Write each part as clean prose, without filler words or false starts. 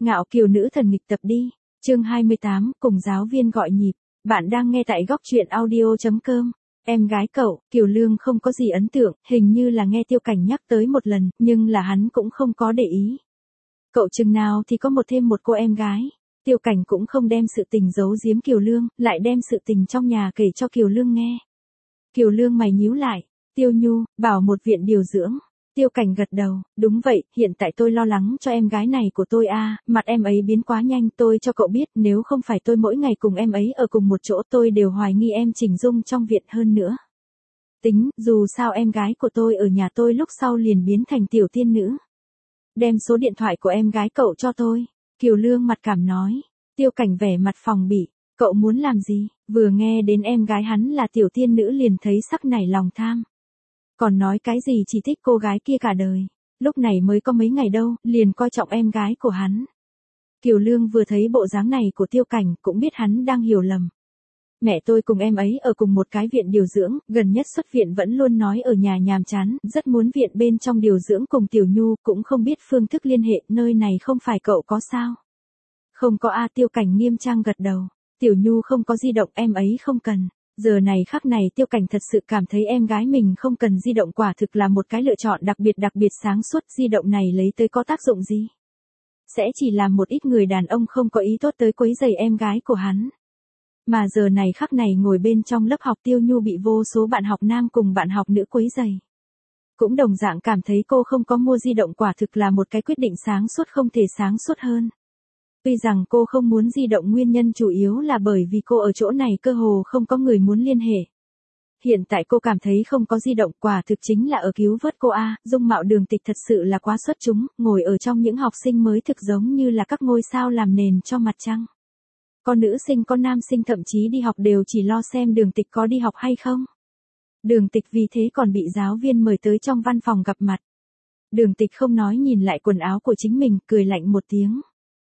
Ngạo kiều nữ thần nghịch tập đi. Chương 28, cùng giáo viên gọi nhịp. Bạn đang nghe tại góc truyện audio.com. Em gái cậu, Kiều Lương không có gì ấn tượng, hình như là nghe Tiêu Cảnh nhắc tới một lần, nhưng là hắn cũng không có để ý. Cậu chừng nào thì có thêm một cô em gái. Tiêu Cảnh cũng không đem sự tình giấu giếm Kiều Lương, lại đem sự tình trong nhà kể cho Kiều Lương nghe. Kiều Lương mày nhíu lại, Tiêu Nhu, bảo một viện điều dưỡng. Tiêu Cảnh gật đầu, đúng vậy, hiện tại tôi lo lắng cho em gái này của tôi mặt em ấy biến quá nhanh, tôi cho cậu biết, nếu không phải tôi mỗi ngày cùng em ấy ở cùng một chỗ tôi đều hoài nghi em chỉnh dung trong viện hơn nữa. Tính, dù sao em gái của tôi ở nhà tôi lúc sau liền biến thành tiểu tiên nữ. Đem số điện thoại của em gái cậu cho tôi. Kiều Lương mặt cảm nói. Tiêu Cảnh vẻ mặt phòng bị, cậu muốn làm gì? Vừa nghe đến em gái hắn là tiểu tiên nữ liền thấy sắc nảy lòng tham. Còn nói cái gì chỉ thích cô gái kia cả đời. Lúc này mới có mấy ngày đâu, liền coi trọng em gái của hắn. Kiều Lương vừa thấy bộ dáng này của Tiêu Cảnh cũng biết hắn đang hiểu lầm. Mẹ tôi cùng em ấy ở cùng một cái viện điều dưỡng, gần nhất xuất viện vẫn luôn nói ở nhà nhàm chán, rất muốn viện bên trong điều dưỡng cùng Tiểu Nhu, cũng không biết phương thức liên hệ, nơi này không phải cậu có sao? Không có Tiêu Cảnh nghiêm trang gật đầu. Tiểu Nhu không có di động, em ấy không cần. Giờ này khắc này Tiêu Cảnh thật sự cảm thấy em gái mình không cần di động quả thực là một cái lựa chọn đặc biệt sáng suốt. Di động này lấy tới có tác dụng gì? Sẽ chỉ làm một ít người đàn ông không có ý tốt tới quấy rầy em gái của hắn. Mà giờ này khắc này ngồi bên trong lớp học Tiêu Nhu bị vô số bạn học nam cùng bạn học nữ quấy rầy. Cũng đồng dạng cảm thấy cô không có mua di động quả thực là một cái quyết định sáng suốt không thể sáng suốt hơn. Tuy rằng cô không muốn di động nguyên nhân chủ yếu là bởi vì cô ở chỗ này cơ hồ không có người muốn liên hệ. Hiện tại cô cảm thấy không có di động quả thực chính là ở cứu vớt cô dung mạo Đường Tịch thật sự là quá xuất chúng, ngồi ở trong những học sinh mới thực giống như là các ngôi sao làm nền cho mặt trăng. Có nữ sinh có nam sinh thậm chí đi học đều chỉ lo xem Đường Tịch có đi học hay không. Đường Tịch vì thế còn bị giáo viên mời tới trong văn phòng gặp mặt. Đường Tịch không nói nhìn lại quần áo của chính mình, cười lạnh một tiếng.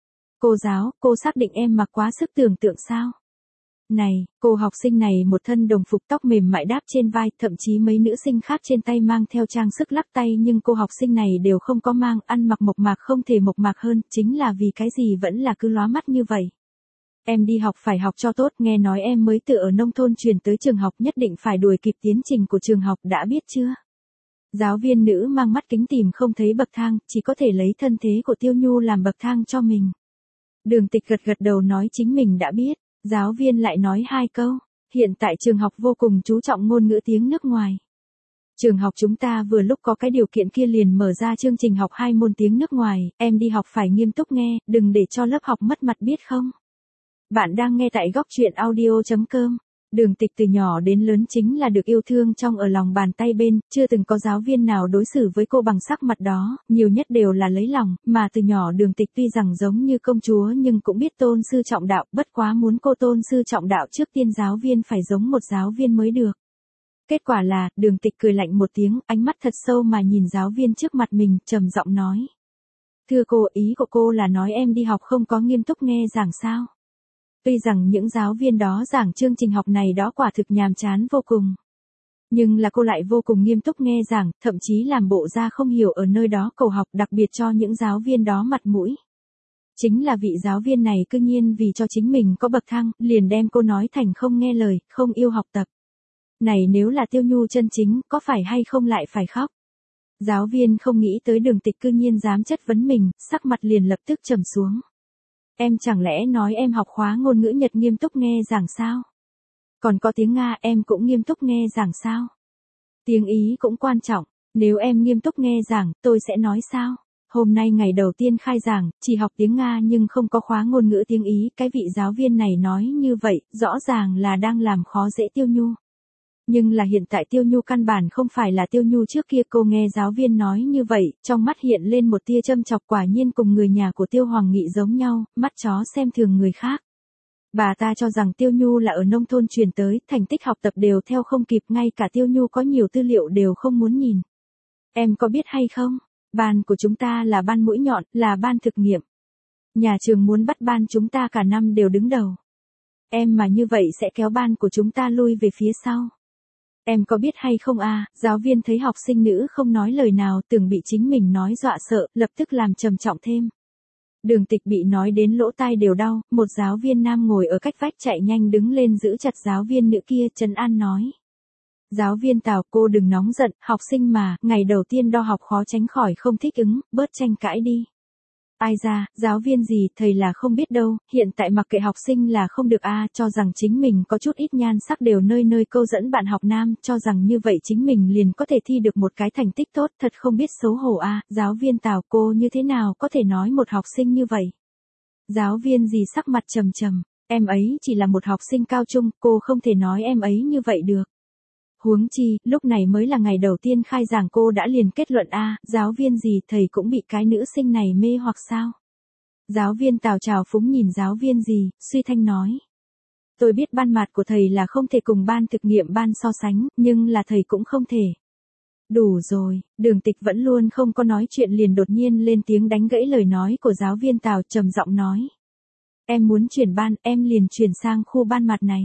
Cô giáo, cô xác định em mặc quá sức tưởng tượng sao? Này, cô học sinh này một thân đồng phục tóc mềm mại đáp trên vai, thậm chí mấy nữ sinh khác trên tay mang theo trang sức lắc tay nhưng cô học sinh này đều không có mang, ăn mặc mộc mạc không thể mộc mạc hơn, chính là vì cái gì vẫn là cứ lóa mắt như vậy. Em đi học phải học cho tốt, nghe nói em mới từ ở nông thôn chuyển tới trường học nhất định phải đuổi kịp tiến trình của trường học đã biết chưa? Giáo viên nữ mang mắt kính tìm không thấy bậc thang, chỉ có thể lấy thân thế của Tiêu Nhu làm bậc thang cho mình. Đường Tịch gật đầu nói chính mình đã biết, giáo viên lại nói hai câu, hiện tại trường học vô cùng chú trọng ngôn ngữ tiếng nước ngoài. Trường học chúng ta vừa lúc có cái điều kiện kia liền mở ra chương trình học 2 môn tiếng nước ngoài, em đi học phải nghiêm túc nghe, đừng để cho lớp học mất mặt biết không? Bạn đang nghe tại góc truyện audio.com. Đường Tịch từ nhỏ đến lớn chính là được yêu thương trong ở lòng bàn tay bên, chưa từng có giáo viên nào đối xử với cô bằng sắc mặt đó, nhiều nhất đều là lấy lòng, mà từ nhỏ Đường Tịch tuy rằng giống như công chúa nhưng cũng biết tôn sư trọng đạo, bất quá muốn cô tôn sư trọng đạo trước tiên giáo viên phải giống một giáo viên mới được. Kết quả là, Đường Tịch cười lạnh một tiếng, ánh mắt thật sâu mà nhìn giáo viên trước mặt mình, trầm giọng nói. Thưa cô, ý của cô là nói em đi học không có nghiêm túc nghe giảng sao? Tuy rằng những giáo viên đó giảng chương trình học này đó quả thực nhàm chán vô cùng. Nhưng là cô lại vô cùng nghiêm túc nghe giảng, thậm chí làm bộ ra không hiểu ở nơi đó cầu học đặc biệt cho những giáo viên đó mặt mũi. Chính là vị giáo viên này cư nhiên vì cho chính mình có bậc thang, liền đem cô nói thành không nghe lời, không yêu học tập. Này nếu là Tiêu Nhu chân chính, có phải hay không lại phải khóc? Giáo viên không nghĩ tới Đường Tịch cư nhiên dám chất vấn mình, sắc mặt liền lập tức trầm xuống. Em chẳng lẽ nói em học khóa ngôn ngữ Nhật nghiêm túc nghe giảng sao? Còn có tiếng Nga em cũng nghiêm túc nghe giảng sao? Tiếng Ý cũng quan trọng, nếu em nghiêm túc nghe giảng, tôi sẽ nói sao? Hôm nay ngày đầu tiên khai giảng, chỉ học tiếng Nga nhưng không có khóa ngôn ngữ tiếng Ý, cái vị giáo viên này nói như vậy, rõ ràng là đang làm khó dễ Tiêu Nhu. Nhưng là hiện tại Tiêu Nhu căn bản không phải là Tiêu Nhu trước kia, cô nghe giáo viên nói như vậy, trong mắt hiện lên một tia châm chọc, quả nhiên cùng người nhà của Tiêu Hoàng Nghị giống nhau, mắt chó xem thường người khác. Bà ta cho rằng Tiêu Nhu là ở nông thôn chuyển tới, thành tích học tập đều theo không kịp, ngay cả Tiêu Nhu có nhiều tư liệu đều không muốn nhìn. Em có biết hay không, ban của chúng ta là ban mũi nhọn, là ban thực nghiệm. Nhà trường muốn bắt ban chúng ta cả năm đều đứng đầu. Em mà như vậy sẽ kéo ban của chúng ta lui về phía sau. Em có biết hay không giáo viên thấy học sinh nữ không nói lời nào, tưởng bị chính mình nói dọa sợ, lập tức làm trầm trọng thêm. Đường Tịch bị nói đến lỗ tai đều đau, một giáo viên nam ngồi ở cách vách chạy nhanh đứng lên giữ chặt giáo viên nữ kia trấn an nói. Giáo viên Tào, cô đừng nóng giận, học sinh mà, ngày đầu tiên đo học khó tránh khỏi không thích ứng, bớt tranh cãi đi. Ai ra, giáo viên gì, thầy là không biết đâu, hiện tại mặc kệ học sinh là không được cho rằng chính mình có chút ít nhan sắc đều nơi nơi câu dẫn bạn học nam, cho rằng như vậy chính mình liền có thể thi được một cái thành tích tốt, thật không biết xấu hổ giáo viên Tào, cô như thế nào có thể nói một học sinh như vậy. Giáo viên gì sắc mặt trầm trầm, em ấy chỉ là một học sinh cao trung, cô không thể nói em ấy như vậy được. Huống chi, lúc này mới là ngày đầu tiên khai giảng cô đã liền kết luận giáo viên gì thầy cũng bị cái nữ sinh này mê hoặc sao. Giáo viên Tào trào phúng nhìn giáo viên gì, suy thanh nói. Tôi biết ban mạt của thầy là không thể cùng ban thực nghiệm ban so sánh, nhưng là thầy cũng không thể. Đủ rồi, Đường Tịch vẫn luôn không có nói chuyện liền đột nhiên lên tiếng đánh gãy lời nói của giáo viên Tào trầm giọng nói. Em muốn chuyển ban, em liền chuyển sang khu ban mạt này.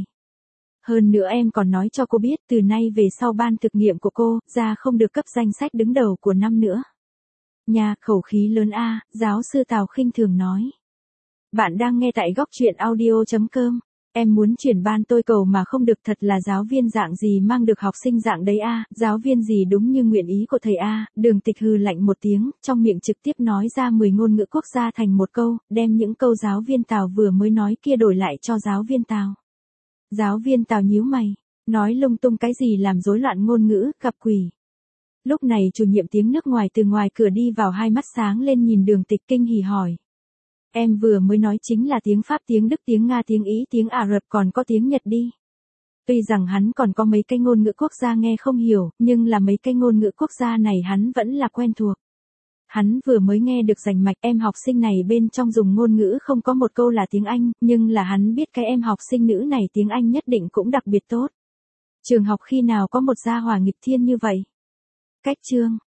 Hơn nữa em còn nói cho cô biết từ nay về sau ban thực nghiệm của cô, ra không được cấp danh sách đứng đầu của năm nữa. Nhà, khẩu khí lớn giáo sư Tào khinh thường nói. Bạn đang nghe tại góc truyện audio.com. Em muốn chuyển ban tôi cầu mà không được, thật là giáo viên dạng gì mang được học sinh dạng đấy giáo viên gì đúng như nguyện ý của thầy Đường Tịch hừ lạnh một tiếng, trong miệng trực tiếp nói ra 10 ngôn ngữ quốc gia thành một câu, đem những câu giáo viên Tào vừa mới nói kia đổi lại cho giáo viên Tào. Giáo viên Tào nhíu mày, nói lung tung cái gì làm rối loạn ngôn ngữ, gặp quỷ. Lúc này chủ nhiệm tiếng nước ngoài từ ngoài cửa đi vào, hai mắt sáng lên nhìn Đường Tịch kinh hỉ hỏi. Em vừa mới nói chính là tiếng Pháp, tiếng Đức, tiếng Nga, tiếng Ý, tiếng Ả Rập, còn có tiếng Nhật đi. Tuy rằng hắn còn có mấy cái ngôn ngữ quốc gia nghe không hiểu, nhưng là mấy cái ngôn ngữ quốc gia này hắn vẫn là quen thuộc. Hắn vừa mới nghe được rành mạch, em học sinh này bên trong dùng ngôn ngữ không có một câu là tiếng Anh, nhưng là hắn biết cái em học sinh nữ này tiếng Anh nhất định cũng đặc biệt tốt. Trường học khi nào có một gia hỏa nghịch thiên như vậy? Cách chương